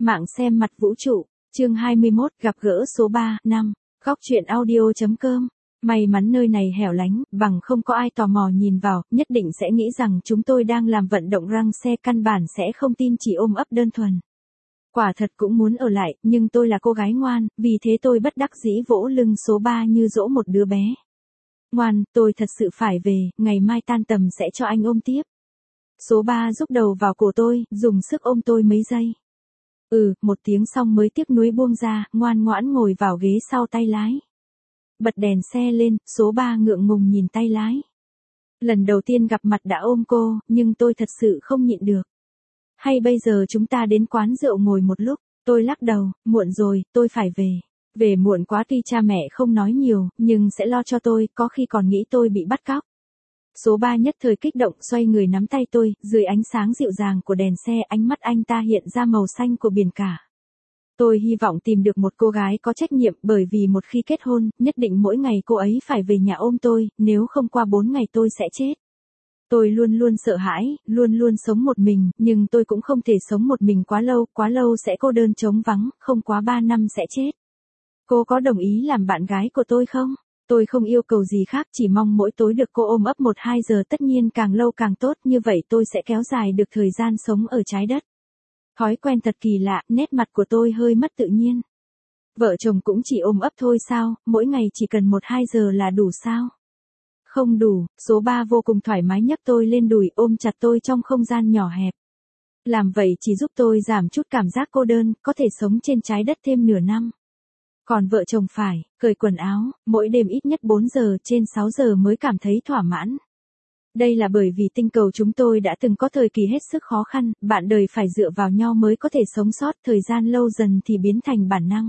Mạng xem mặt vũ trụ, chương 21, gặp gỡ số 3, 5, góc truyện audio.com. May mắn nơi này hẻo lánh, bằng không có ai tò mò nhìn vào, nhất định sẽ nghĩ rằng chúng tôi đang làm vận động răng xe, căn bản sẽ không tin chỉ ôm ấp đơn thuần. Quả thật cũng muốn ở lại, nhưng tôi là cô gái ngoan, vì thế tôi bất đắc dĩ vỗ lưng số 3 như dỗ một đứa bé. Ngoan, tôi thật sự phải về, ngày mai tan tầm sẽ cho anh ôm tiếp. Số 3 rúc đầu vào cổ tôi, dùng sức ôm tôi mấy giây. Một tiếng xong mới tiếc nuối buông ra, ngoan ngoãn ngồi vào ghế sau tay lái. Bật đèn xe lên, số 3 ngượng ngùng nhìn tay lái. Lần đầu tiên gặp mặt đã ôm cô, nhưng tôi thật sự không nhịn được. Hay bây giờ chúng ta đến quán rượu ngồi một lúc, tôi lắc đầu, muộn rồi, tôi phải về. Về muộn quá tuy cha mẹ không nói nhiều, nhưng sẽ lo cho tôi, có khi còn nghĩ tôi bị bắt cóc. Số 3 nhất thời kích động xoay người nắm tay tôi, dưới ánh sáng dịu dàng của đèn xe ánh mắt anh ta hiện ra màu xanh của biển cả. Tôi hy vọng tìm được một cô gái có trách nhiệm bởi vì một khi kết hôn, nhất định mỗi ngày cô ấy phải về nhà ôm tôi, nếu không qua 4 ngày tôi sẽ chết. Tôi luôn luôn sợ hãi, luôn luôn sống một mình, nhưng tôi cũng không thể sống một mình quá lâu sẽ cô đơn trống vắng, không quá 3 năm sẽ chết. Cô có đồng ý làm bạn gái của tôi không? Tôi không yêu cầu gì khác, chỉ mong mỗi tối được cô ôm ấp 1-2 giờ, tất nhiên càng lâu càng tốt, như vậy tôi sẽ kéo dài được thời gian sống ở trái đất. Thói quen thật kỳ lạ, nét mặt của tôi hơi mất tự nhiên. Vợ chồng cũng chỉ ôm ấp thôi sao, mỗi ngày chỉ cần 1-2 giờ là đủ sao? Không đủ, số 3 vô cùng thoải mái nhấc tôi lên đùi ôm chặt tôi trong không gian nhỏ hẹp. Làm vậy chỉ giúp tôi giảm chút cảm giác cô đơn, có thể sống trên trái đất thêm nửa năm. Còn vợ chồng phải, cởi quần áo, mỗi đêm ít nhất 4 giờ, trên 6 giờ mới cảm thấy thỏa mãn. Đây là bởi vì tinh cầu chúng tôi đã từng có thời kỳ hết sức khó khăn, bạn đời phải dựa vào nhau mới có thể sống sót, thời gian lâu dần thì biến thành bản năng.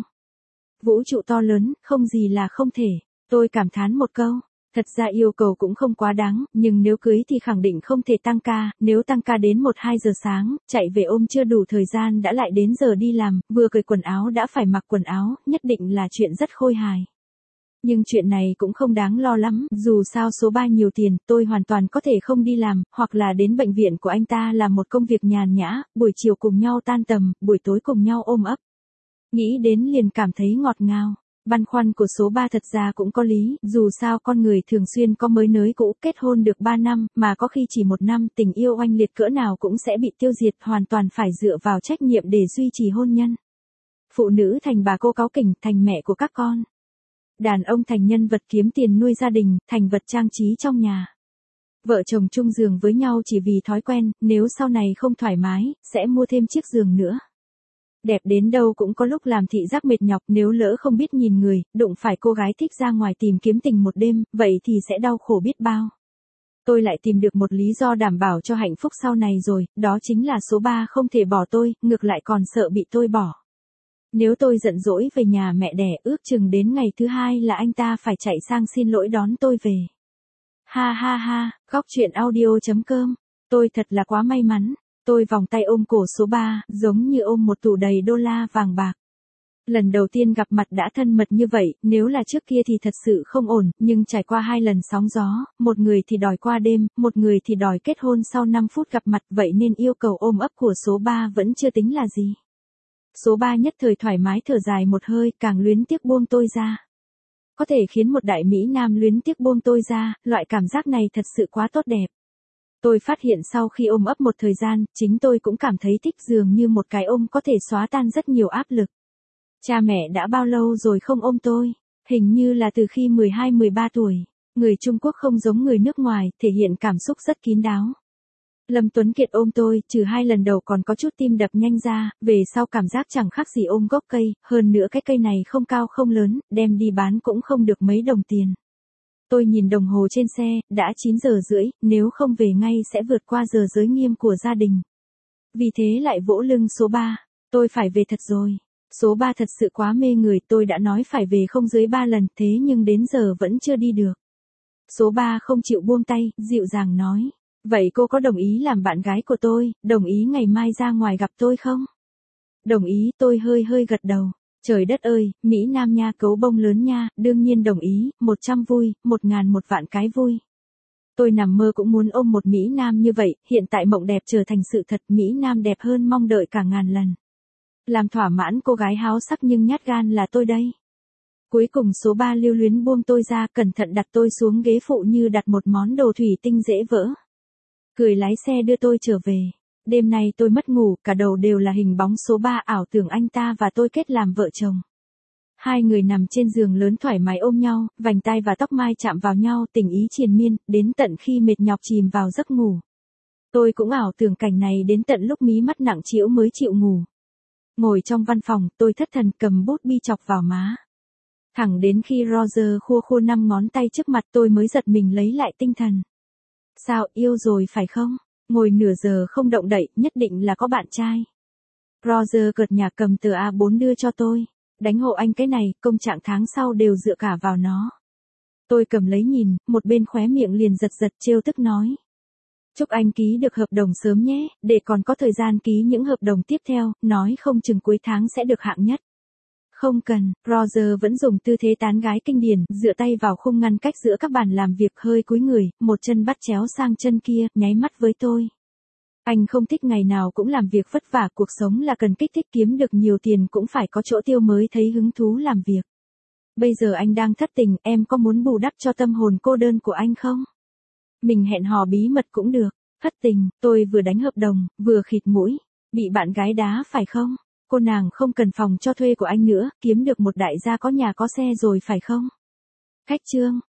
Vũ trụ to lớn, không gì là không thể, tôi cảm thán một câu. Thật ra yêu cầu cũng không quá đáng, nhưng nếu cưới thì khẳng định không thể tăng ca, nếu tăng ca đến 1-2 giờ sáng, chạy về ôm chưa đủ thời gian đã lại đến giờ đi làm, vừa cởi quần áo đã phải mặc quần áo, nhất định là chuyện rất khôi hài. Nhưng chuyện này cũng không đáng lo lắm, dù sao số 3 nhiều tiền, tôi hoàn toàn có thể không đi làm, hoặc là đến bệnh viện của anh ta làm một công việc nhàn nhã, buổi chiều cùng nhau tan tầm, buổi tối cùng nhau ôm ấp. Nghĩ đến liền cảm thấy ngọt ngào. Băn khoăn của số 3 thật ra cũng có lý, dù sao con người thường xuyên có mới nới cũ, kết hôn được 3 năm, mà có khi chỉ 1 năm, tình yêu oanh liệt cỡ nào cũng sẽ bị tiêu diệt, hoàn toàn phải dựa vào trách nhiệm để duy trì hôn nhân. Phụ nữ thành bà cô cáu kỉnh, thành mẹ của các con. Đàn ông thành nhân vật kiếm tiền nuôi gia đình, thành vật trang trí trong nhà. Vợ chồng chung giường với nhau chỉ vì thói quen, nếu sau này không thoải mái, sẽ mua thêm chiếc giường nữa. Đẹp đến đâu cũng có lúc làm thị giác mệt nhọc, nếu lỡ không biết nhìn người, đụng phải cô gái thích ra ngoài tìm kiếm tình một đêm, vậy thì sẽ đau khổ biết bao. Tôi lại tìm được một lý do đảm bảo cho hạnh phúc sau này rồi, đó chính là số 3 không thể bỏ tôi, ngược lại còn sợ bị tôi bỏ. Nếu tôi giận dỗi về nhà mẹ đẻ, ước chừng đến ngày thứ 2 là anh ta phải chạy sang xin lỗi đón tôi về. Ha ha ha, góc truyện audio.com, tôi thật là quá may mắn. Tôi vòng tay ôm cổ số 3, giống như ôm một tủ đầy đô la vàng bạc. Lần đầu tiên gặp mặt đã thân mật như vậy, nếu là trước kia thì thật sự không ổn, nhưng trải qua 2 lần sóng gió, một người thì đòi qua đêm, một người thì đòi kết hôn sau 5 phút gặp mặt, vậy nên yêu cầu ôm ấp của số 3 vẫn chưa tính là gì. Số 3 nhất thời thoải mái thở dài một hơi, càng luyến tiếc buông tôi ra. Có thể khiến một đại mỹ nam luyến tiếc buông tôi ra, loại cảm giác này thật sự quá tốt đẹp. Tôi phát hiện sau khi ôm ấp một thời gian, chính tôi cũng cảm thấy thích, dường như một cái ôm có thể xóa tan rất nhiều áp lực. Cha mẹ đã bao lâu rồi không ôm tôi? Hình như là từ khi 12-13 tuổi. Người Trung Quốc không giống người nước ngoài, thể hiện cảm xúc rất kín đáo. Lâm Tuấn Kiệt ôm tôi, trừ 2 lần đầu còn có chút tim đập nhanh ra, về sau cảm giác chẳng khác gì ôm gốc cây, hơn nữa cái cây này không cao không lớn, đem đi bán cũng không được mấy đồng tiền. Tôi nhìn đồng hồ trên xe, đã 9 giờ rưỡi, nếu không về ngay sẽ vượt qua giờ giới nghiêm của gia đình. Vì thế lại vỗ lưng số 3, tôi phải về thật rồi. Số 3 thật sự quá mê người, tôi đã nói phải về không dưới 3 lần, thế nhưng đến giờ vẫn chưa đi được. Số 3 không chịu buông tay, dịu dàng nói, vậy cô có đồng ý làm bạn gái của tôi, đồng ý ngày mai ra ngoài gặp tôi không? Đồng ý, tôi hơi gật đầu. Trời đất ơi, Mỹ Nam nha, cấu bông lớn nha, đương nhiên đồng ý, 100 vui, 1000 một vạn cái vui. Tôi nằm mơ cũng muốn ôm một Mỹ Nam như vậy, hiện tại mộng đẹp trở thành sự thật, Mỹ Nam đẹp hơn mong đợi cả ngàn lần. Làm thỏa mãn cô gái háo sắc nhưng nhát gan là tôi đây. Cuối cùng số 3 lưu luyến buông tôi ra, cẩn thận đặt tôi xuống ghế phụ như đặt một món đồ thủy tinh dễ vỡ. Cười lái xe đưa tôi trở về. Đêm nay tôi mất ngủ, cả đầu đều là hình bóng số 3, ảo tưởng anh ta và tôi kết làm vợ chồng. Hai người nằm trên giường lớn thoải mái ôm nhau, vành tai và tóc mai chạm vào nhau, tình ý triền miên, đến tận khi mệt nhọc chìm vào giấc ngủ. Tôi cũng ảo tưởng cảnh này đến tận lúc mí mắt nặng trĩu mới chịu ngủ. Ngồi trong văn phòng, tôi thất thần cầm bút bi chọc vào má. Thẳng đến khi Roger khua khua 5 ngón tay trước mặt tôi mới giật mình lấy lại tinh thần. Sao, yêu rồi phải không? Ngồi nửa giờ không động đậy, nhất định là có bạn trai. Roger cợt nhả cầm tờ A4 đưa cho tôi. Đánh hộ anh cái này, công trạng tháng sau đều dựa cả vào nó. Tôi cầm lấy nhìn, một bên khóe miệng liền giật giật trêu tức nói. Chúc anh ký được hợp đồng sớm nhé, để còn có thời gian ký những hợp đồng tiếp theo, nói không chừng cuối tháng sẽ được hạng nhất. Không cần, Roger vẫn dùng tư thế tán gái kinh điển, dựa tay vào khung ngăn cách giữa các bàn làm việc, hơi cúi người, một chân bắt chéo sang chân kia, nháy mắt với tôi. Anh không thích ngày nào cũng làm việc vất vả, cuộc sống là cần kích thích, kiếm được nhiều tiền cũng phải có chỗ tiêu mới thấy hứng thú làm việc. Bây giờ anh đang thất tình, em có muốn bù đắp cho tâm hồn cô đơn của anh không? Mình hẹn hò bí mật cũng được. Thất tình, tôi vừa đánh hợp đồng, vừa khịt mũi. Bị bạn gái đá phải không? Cô nàng không cần phòng cho thuê của anh nữa, kiếm được một đại gia có nhà có xe rồi phải không? Khách trương,